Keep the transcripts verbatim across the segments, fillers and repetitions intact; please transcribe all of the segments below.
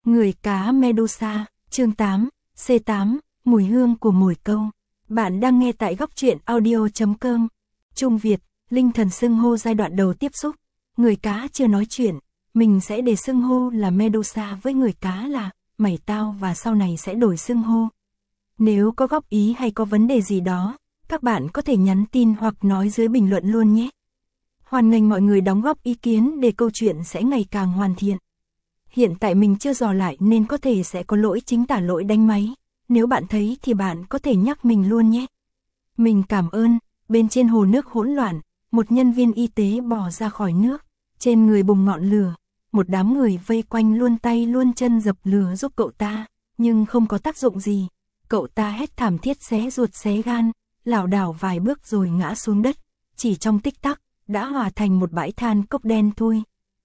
Người cá Medusa, chương tám, C tám, mùi hương của mồi câu. Bạn đang nghe tại góc truyện audio chấm com. Trung Việt, linh thần xưng hô giai đoạn đầu tiếp xúc. Người cá chưa nói chuyện, mình sẽ để xưng hô là Medusa với người cá là mày tao và sau này sẽ đổi xưng hô. Nếu có góp ý hay có vấn đề gì đó, các bạn có thể nhắn tin hoặc nói dưới bình luận luôn nhé. Hoan nghênh mọi người đóng góp ý kiến để câu chuyện sẽ ngày càng hoàn thiện. Hiện tại mình chưa dò lại nên có thể sẽ có lỗi chính tả lỗi đánh máy. Nếu bạn thấy thì bạn có thể nhắc mình luôn nhé. Mình cảm ơn. Bên trên hồ nước hỗn loạn, một nhân viên y tế bò ra khỏi nước. Trên người bùng ngọn lửa, một đám người vây quanh luôn tay luôn chân dập lửa giúp cậu ta, nhưng không có tác dụng gì. Cậu ta hét thảm thiết xé ruột xé gan, lảo đảo vài bước rồi ngã xuống đất. Chỉ trong tích tắc, đã hòa thành một bãi than cốc đen thui.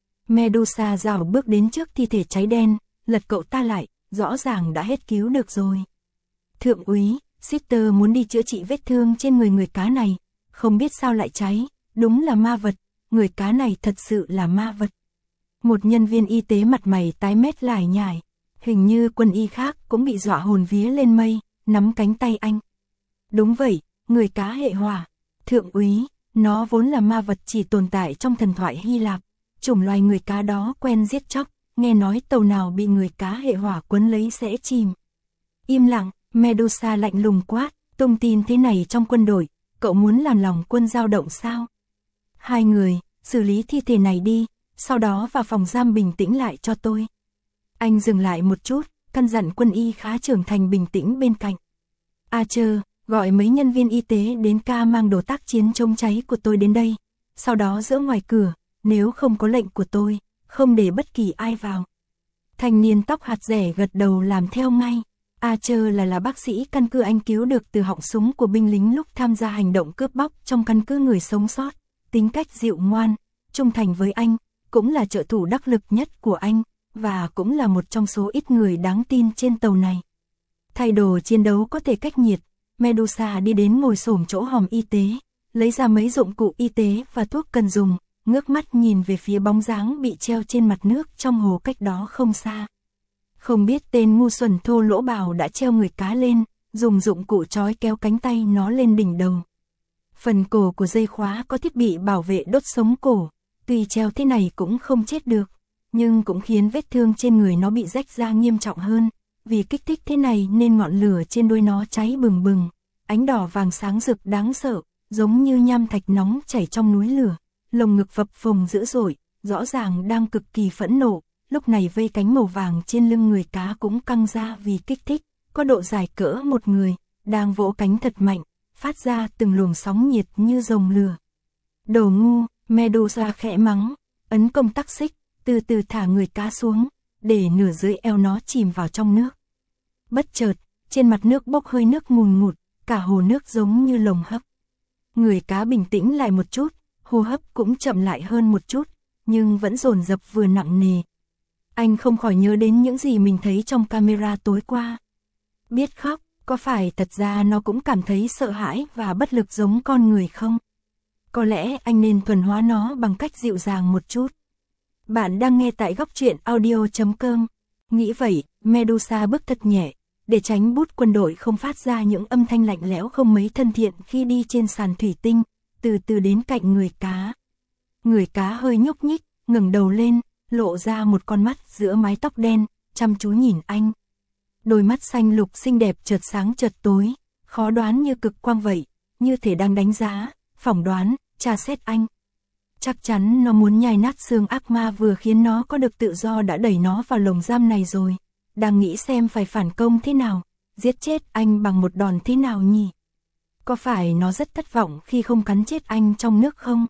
Medusa rảo bước đến trước thi thể cháy đen, lật cậu ta lại, rõ ràng đã hết cứu được rồi. Thượng úy, Sister muốn đi chữa trị vết thương trên người người cá này, không biết sao lại cháy, đúng là ma vật, người cá này thật sự là ma vật. Một nhân viên y tế mặt mày tái mét lải nhải, hình như quân y khác cũng bị dọa hồn vía lên mây, nắm cánh tay anh. Đúng vậy, người cá hệ hỏa, thượng úy, nó vốn là ma vật chỉ tồn tại trong thần thoại Hy Lạp. Chủng loài người cá đó quen giết chóc, nghe nói tàu nào bị người cá hệ hỏa quấn lấy sẽ chìm. Im lặng, Medusa lạnh lùng quát, tung tin thế này trong quân đội, cậu muốn làm lòng quân dao động sao? Hai người, xử lý thi thể này đi, sau đó vào phòng giam bình tĩnh lại cho tôi. Anh dừng lại một chút, căn dặn quân y khá trưởng thành bình tĩnh bên cạnh. Archer, gọi mấy nhân viên y tế đến ca mang đồ tác chiến chống cháy của tôi đến đây, sau đó giữa ngoài cửa. Nếu không có lệnh của tôi, không để bất kỳ ai vào. Thanh niên tóc hạt rẻ gật đầu làm theo ngay. Archer là là bác sĩ căn cứ anh cứu được từ họng súng của binh lính lúc tham gia hành động cướp bóc trong căn cứ người sống sót. Tính cách dịu ngoan, trung thành với anh, cũng là trợ thủ đắc lực nhất của anh, và cũng là một trong số ít người đáng tin trên tàu này. Thay đồ chiến đấu có thể cách nhiệt, Medusa đi đến ngồi xổm chỗ hòm y tế, lấy ra mấy dụng cụ y tế và thuốc cần dùng. Ngước mắt nhìn về phía bóng dáng bị treo trên mặt nước trong hồ cách đó không xa. Không biết tên ngu xuẩn thô lỗ bào đã treo người cá lên, dùng dụng cụ trói kéo cánh tay nó lên đỉnh đầu. Phần cổ của dây khóa có thiết bị bảo vệ đốt sống cổ, tuy treo thế này cũng không chết được, nhưng cũng khiến vết thương trên người nó bị rách ra nghiêm trọng hơn. Vì kích thích thế này nên ngọn lửa trên đuôi nó cháy bừng bừng, ánh đỏ vàng sáng rực đáng sợ, giống như nham thạch nóng chảy trong núi lửa. Lồng ngực phập phồng dữ dội, rõ ràng đang cực kỳ phẫn nộ, lúc này vây cánh màu vàng trên lưng người cá cũng căng ra vì kích thích, có độ dài cỡ một người, đang vỗ cánh thật mạnh, phát ra từng luồng sóng nhiệt như rồng lửa. Đồ ngu, Medusa khẽ mắng, ấn công tắc xích, từ từ thả người cá xuống, để nửa dưới eo nó chìm vào trong nước. Bất chợt, trên mặt nước bốc hơi nước ngùn ngụt, cả hồ nước giống như lồng hấp. Người cá bình tĩnh lại một chút. Hô hấp cũng chậm lại hơn một chút, nhưng vẫn dồn dập vừa nặng nề. Anh không khỏi nhớ đến những gì mình thấy trong camera tối qua. Biết khóc, có phải thật ra nó cũng cảm thấy sợ hãi và bất lực giống con người không? Có lẽ anh nên thuần hóa nó bằng cách dịu dàng một chút. Bạn đang nghe tại góc truyện audio chấm com. Nghĩ vậy, Medusa bước thật nhẹ, để tránh bút quân đội không phát ra những âm thanh lạnh lẽo không mấy thân thiện khi đi trên sàn thủy tinh. Từ từ đến cạnh người cá. Người cá hơi nhúc nhích, ngẩng đầu lên, lộ ra một con mắt giữa mái tóc đen, chăm chú nhìn anh. Đôi mắt xanh lục xinh đẹp chợt sáng chợt tối, khó đoán như cực quang vậy, như thể đang đánh giá, phỏng đoán, tra xét anh. Chắc chắn nó muốn nhai nát xương ác ma vừa khiến nó có được tự do đã đẩy nó vào lồng giam này rồi. Đang nghĩ xem phải phản công thế nào, giết chết anh bằng một đòn thế nào nhỉ? Có phải nó rất thất vọng khi không cắn chết anh trong nước không?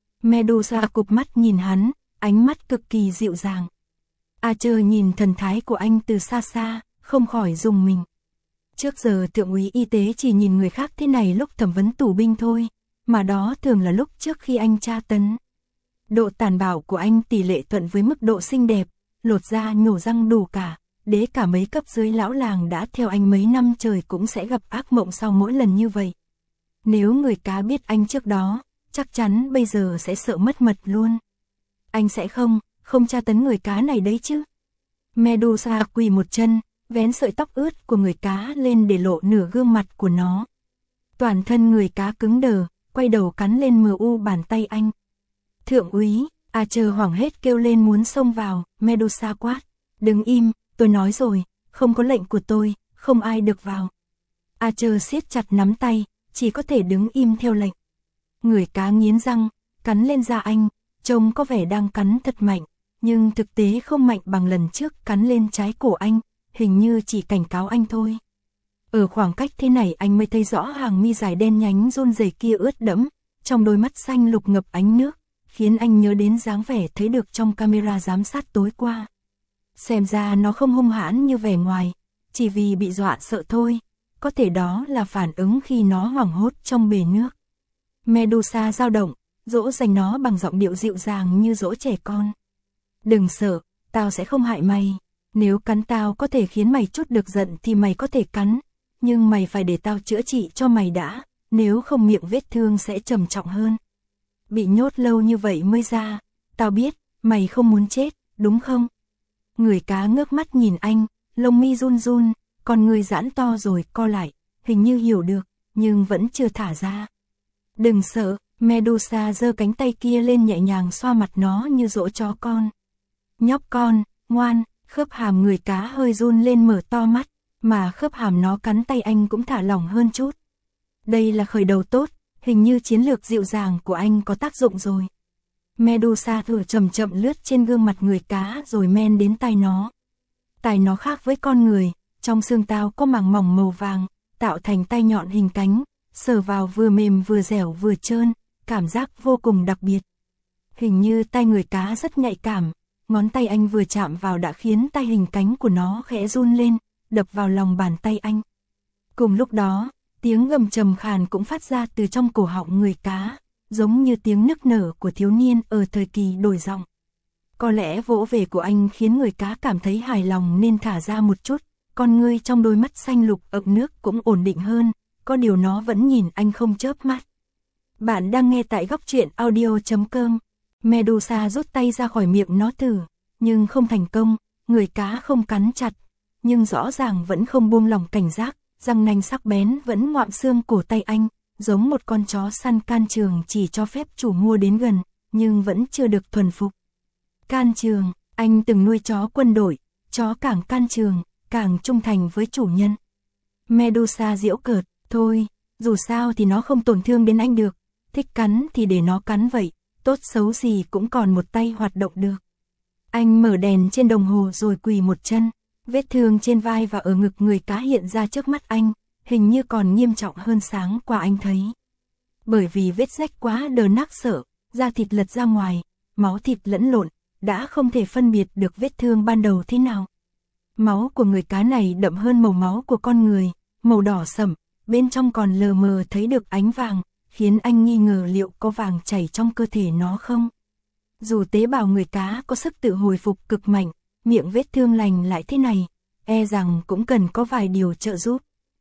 Medusa cụp mắt nhìn hắn, ánh mắt cực kỳ dịu dàng. Archer nhìn thần thái của anh từ xa xa, không khỏi rùng mình. Trước giờ thượng úy y tế chỉ nhìn người khác thế này lúc thẩm vấn tù binh thôi, mà đó thường là lúc trước khi anh tra tấn. Độ tàn bạo của anh tỷ lệ thuận với mức độ xinh đẹp, lột da nhổ răng đủ cả. Đế cả mấy cấp dưới lão làng đã theo anh mấy năm trời cũng sẽ gặp ác mộng sau mỗi lần như vậy. Nếu người cá biết anh trước đó, chắc chắn bây giờ sẽ sợ mất mật luôn. Anh sẽ không, không tra tấn người cá này đấy chứ. Medusa quỳ một chân, vén sợi tóc ướt của người cá lên để lộ nửa gương mặt của nó. Toàn thân người cá cứng đờ, quay đầu cắn lên mờ u bàn tay anh. Thượng úy, Archer hoảng hét kêu lên muốn xông vào, Medusa quát. Đứng im, tôi nói rồi, không có lệnh của tôi, không ai được vào. Archer siết chặt nắm tay, chỉ có thể đứng im theo lệnh. Người cá nghiến răng, cắn lên da anh, trông có vẻ đang cắn thật mạnh, nhưng thực tế không mạnh bằng lần trước cắn lên trái cổ anh, hình như chỉ cảnh cáo anh thôi. Ở khoảng cách thế này anh mới thấy rõ hàng mi dài đen nhánh run rẩy kia ướt đẫm, trong đôi mắt xanh lục ngập ánh nước, khiến anh nhớ đến dáng vẻ thấy được trong camera giám sát tối qua. Xem ra nó không hung hãn như vẻ ngoài, chỉ vì bị dọa sợ thôi, có thể đó là phản ứng khi nó hoảng hốt trong bể nước. Medusa dao động, dỗ dành nó bằng giọng điệu dịu dàng như dỗ trẻ con. Đừng sợ, tao sẽ không hại mày, nếu cắn tao có thể khiến mày chút được giận thì mày có thể cắn, nhưng mày phải để tao chữa trị cho mày đã, nếu không miệng vết thương sẽ trầm trọng hơn. Bị nhốt lâu như vậy mới ra, tao biết, mày không muốn chết, đúng không? Người cá ngước mắt nhìn anh, lông mi run run, con người giãn to rồi co lại, hình như hiểu được, nhưng vẫn chưa thả ra. Đừng sợ, Medusa giơ cánh tay kia lên nhẹ nhàng xoa mặt nó như dỗ chó con. Nhóc con, ngoan, khớp hàm người cá hơi run lên mở to mắt, mà khớp hàm nó cắn tay anh cũng thả lỏng hơn chút. Đây là khởi đầu tốt, hình như chiến lược dịu dàng của anh có tác dụng rồi. Medusa thử chậm chậm lướt trên gương mặt người cá rồi men đến tai nó. Tai nó khác với con người, trong xương tao có màng mỏng màu vàng, tạo thành tay nhọn hình cánh, sờ vào vừa mềm vừa dẻo vừa trơn, cảm giác vô cùng đặc biệt. Hình như tai người cá rất nhạy cảm, ngón tay anh vừa chạm vào đã khiến tay hình cánh của nó khẽ run lên, đập vào lòng bàn tay anh. Cùng lúc đó, tiếng gầm trầm khàn cũng phát ra từ trong cổ họng người cá, giống như tiếng nức nở của thiếu niên ở thời kỳ đổi giọng. Có lẽ vỗ về của anh khiến người cá cảm thấy hài lòng nên thả ra một chút, con ngươi trong đôi mắt xanh lục ậm nước cũng ổn định hơn, có điều nó vẫn nhìn anh không chớp mắt. Bạn đang nghe tại góc truyện audio chấm com. Medusa rút tay ra khỏi miệng nó thử, nhưng không thành công, người cá không cắn chặt, nhưng rõ ràng vẫn không buông lỏng cảnh giác, răng nanh sắc bén vẫn ngoạm xương cổ tay anh, giống một con chó săn can trường chỉ cho phép chủ mua đến gần, nhưng vẫn chưa được thuần phục. Can trường, anh từng nuôi chó quân đội, chó càng can trường, càng trung thành với chủ nhân. Medusa giễu cợt, thôi, dù sao thì nó không tổn thương đến anh được, thích cắn thì để nó cắn vậy, tốt xấu gì cũng còn một tay hoạt động được. Anh mở đèn trên đồng hồ rồi quỳ một chân, vết thương trên vai và ở ngực người cá hiện ra trước mắt anh, hình như còn nghiêm trọng hơn sáng qua anh thấy. Bởi vì vết rách quá đờ nắc sợ, da thịt lật ra ngoài, máu thịt lẫn lộn, đã không thể phân biệt được vết thương ban đầu thế nào. Máu của người cá này đậm hơn màu máu của con người, màu đỏ sẫm, bên trong còn lờ mờ thấy được ánh vàng, khiến anh nghi ngờ liệu có vàng chảy trong cơ thể nó không. Dù tế bào người cá có sức tự hồi phục cực mạnh, miệng vết thương lành lại thế này, e rằng cũng cần có vài điều trợ giúp.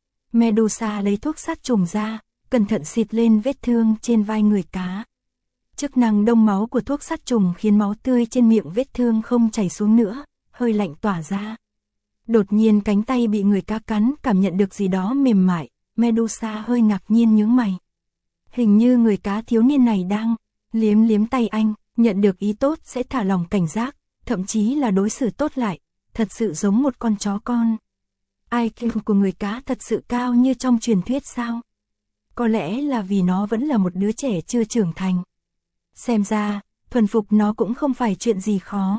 Medusa lấy thuốc sát trùng ra, cẩn thận xịt lên vết thương trên vai người cá. Chức năng đông máu của thuốc sát trùng khiến máu tươi trên miệng vết thương không chảy xuống nữa, hơi lạnh tỏa ra. Đột nhiên cánh tay bị người cá cắn cảm nhận được gì đó mềm mại, Medusa hơi ngạc nhiên nhướng mày. Hình như người cá thiếu niên này đang liếm liếm tay anh, nhận được ý tốt sẽ thả lòng cảnh giác, thậm chí là đối xử tốt lại, thật sự giống một con chó con. i kiu của người cá thật sự cao như trong truyền thuyết sao? Có lẽ là vì nó vẫn là một đứa trẻ chưa trưởng thành. Xem ra, thuần phục nó cũng không phải chuyện gì khó.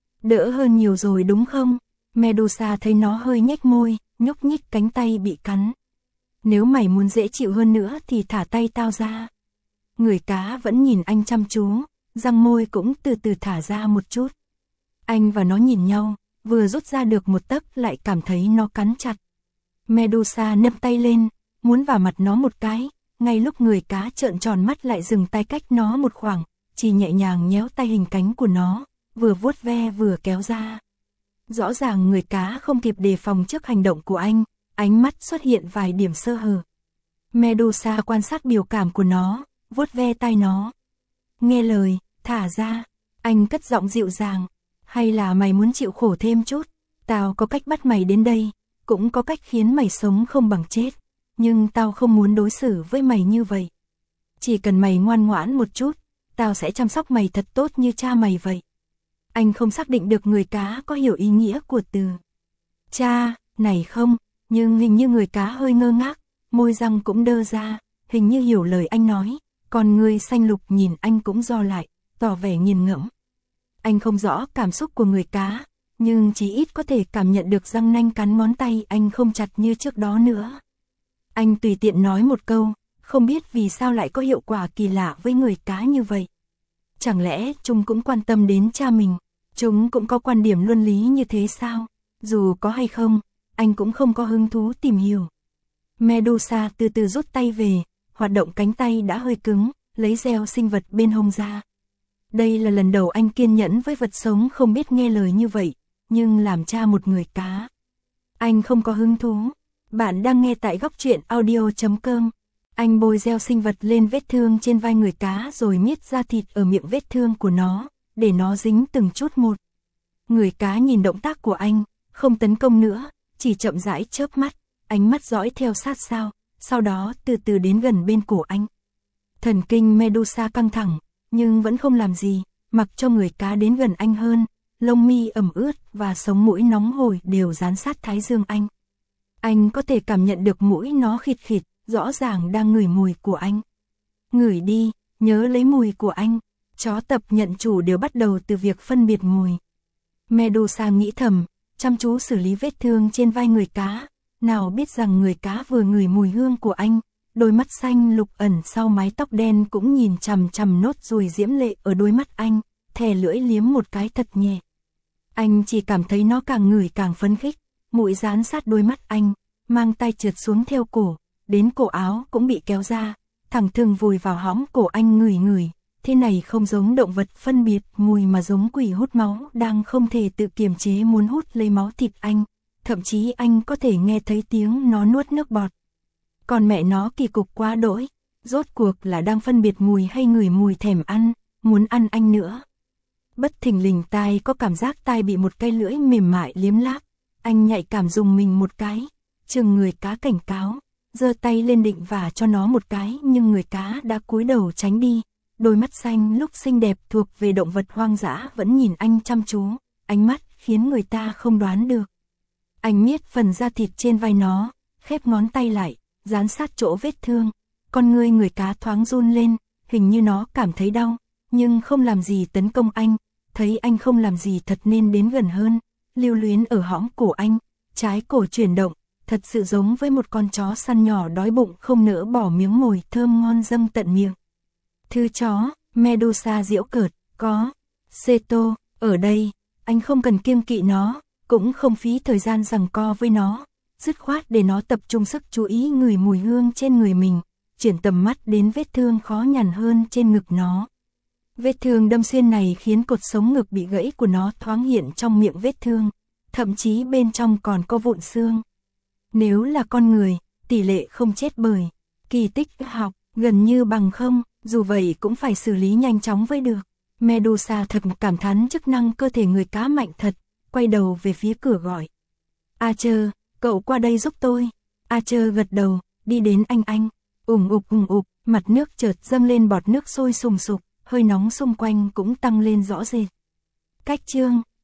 Đỡ hơn nhiều rồi đúng không? Medusa thấy nó hơi nhếch môi, nhúc nhích cánh tay bị cắn. Nếu mày muốn dễ chịu hơn nữa thì thả tay tao ra. Người cá vẫn nhìn anh chăm chú, răng môi cũng từ từ thả ra một chút. Anh và nó nhìn nhau, vừa rút ra được một tấc lại cảm thấy nó cắn chặt. Medusa nâng tay lên, muốn vào mặt nó một cái, ngay lúc người cá trợn tròn mắt lại dừng tay cách nó một khoảng, chỉ nhẹ nhàng nhéo tay hình cánh của nó, vừa vuốt ve vừa kéo ra. Rõ ràng người cá không kịp đề phòng trước hành động của anh, ánh mắt xuất hiện vài điểm sơ hở. Medusa quan sát biểu cảm của nó, vuốt ve tay nó. Nghe lời, thả ra, anh cất giọng dịu dàng, hay là mày muốn chịu khổ thêm chút, Tao có cách bắt mày đến đây, cũng có cách khiến mày sống không bằng chết, nhưng tao không muốn đối xử với mày như vậy. Chỉ cần mày ngoan ngoãn một chút, tao sẽ chăm sóc mày thật tốt như cha mày vậy. Anh không xác định được người cá có hiểu ý nghĩa của từ cha này không, nhưng hình như người cá hơi ngơ ngác, môi răng cũng đơ ra, hình như hiểu lời anh nói, còn người xanh lục nhìn anh cũng ro lại, tỏ vẻ nghiền ngẫm. Anh không rõ cảm xúc của người cá, nhưng chỉ ít có thể cảm nhận được răng nanh cắn ngón tay anh không chặt như trước đó nữa. Anh tùy tiện nói một câu, không biết vì sao lại có hiệu quả kỳ lạ với người cá như vậy. Chẳng lẽ chúng cũng quan tâm đến cha mình, chúng cũng có quan điểm luân lý như thế sao? Dù có hay không, anh cũng không có hứng thú tìm hiểu. Medusa từ từ rút tay về, hoạt động cánh tay đã hơi cứng, lấy gieo sinh vật bên hông ra. Đây là lần đầu anh kiên nhẫn với vật sống không biết nghe lời như vậy, nhưng làm cha một người cá, anh không có hứng thú. Bạn đang nghe tại góc truyện audio chấm com. Anh bôi gieo sinh vật lên vết thương trên vai người cá rồi miết ra thịt ở miệng vết thương của nó, để nó dính từng chút một. Người cá nhìn động tác của anh, không tấn công nữa, chỉ chậm rãi chớp mắt, ánh mắt dõi theo sát sao, sau đó từ từ đến gần bên cổ anh. Thần kinh Medusa căng thẳng, nhưng vẫn không làm gì, mặc cho người cá đến gần anh hơn, lông mi ẩm ướt và sống mũi nóng hổi đều dán sát thái dương anh. Anh có thể cảm nhận được mũi nó khịt khịt, rõ ràng đang ngửi mùi của anh. Ngửi đi, nhớ lấy mùi của anh. Chó tập nhận chủ đều bắt đầu từ việc phân biệt mùi. Medusa nghĩ thầm, chăm chú xử lý vết thương trên vai người cá, nào biết rằng người cá vừa ngửi mùi hương của anh, đôi mắt xanh lục ẩn sau mái tóc đen cũng nhìn chằm chằm nốt ruồi diễm lệ ở đôi mắt anh, thè lưỡi liếm một cái thật nhẹ. Anh chỉ cảm thấy nó càng ngửi càng phấn khích, mũi dán sát đôi mắt anh, mang tay trượt xuống theo cổ, đến cổ áo cũng bị kéo ra, thẳng thừng vùi vào hõm cổ anh ngửi ngửi. Thế này không giống động vật phân biệt mùi mà giống quỷ hút máu đang không thể tự kiềm chế muốn hút lấy máu thịt anh, thậm chí anh có thể nghe thấy tiếng nó nuốt nước bọt. Còn mẹ nó kỳ cục quá đỗi, rốt cuộc là đang phân biệt mùi hay ngửi mùi thèm ăn, muốn ăn anh nữa. Bất thình lình tai có cảm giác tai bị một cái lưỡi mềm mại liếm láp, anh nhạy cảm dùng mình một cái, chừng người cá cảnh cáo, giơ tay lên định vả cho nó một cái nhưng người cá đã cúi đầu tránh đi. Đôi mắt xanh lúc xinh đẹp thuộc về động vật hoang dã vẫn nhìn anh chăm chú, ánh mắt khiến người ta không đoán được. Anh miết phần da thịt trên vai nó, khép ngón tay lại, dán sát chỗ vết thương, con ngươi người cá thoáng run lên, hình như nó cảm thấy đau, nhưng không làm gì tấn công anh, thấy anh không làm gì thật nên đến gần hơn, lưu luyến ở hõm cổ anh, trái cổ chuyển động, thật sự giống với một con chó săn nhỏ đói bụng không nỡ bỏ miếng mồi thơm ngon dâng tận miệng. Thứ chó, Medusa giễu cợt, có Seto ở đây, anh không cần kiêng kỵ nó, cũng không phí thời gian giằng co với nó, dứt khoát để nó tập trung sức chú ý ngửi mùi hương trên người mình, chuyển tầm mắt đến vết thương khó nhằn hơn trên ngực nó. Vết thương đâm xuyên này khiến cột sống ngực bị gãy của nó thoáng hiện trong miệng vết thương, thậm chí bên trong còn có vụn xương. Nếu là con người, tỷ lệ không chết bởi kỳ tích học gần như bằng không. Dù vậy cũng phải xử lý nhanh chóng với được. Medusa thật cảm thán chức năng cơ thể người cá mạnh thật, quay đầu về phía cửa gọi. Archer, cậu qua đây giúp tôi. Archer gật đầu, đi đến anh anh. Ủng ục ủng ục, mặt nước chợt dâng lên bọt nước sôi sùng sục, hơi nóng xung quanh cũng tăng lên rõ rệt. Cách chương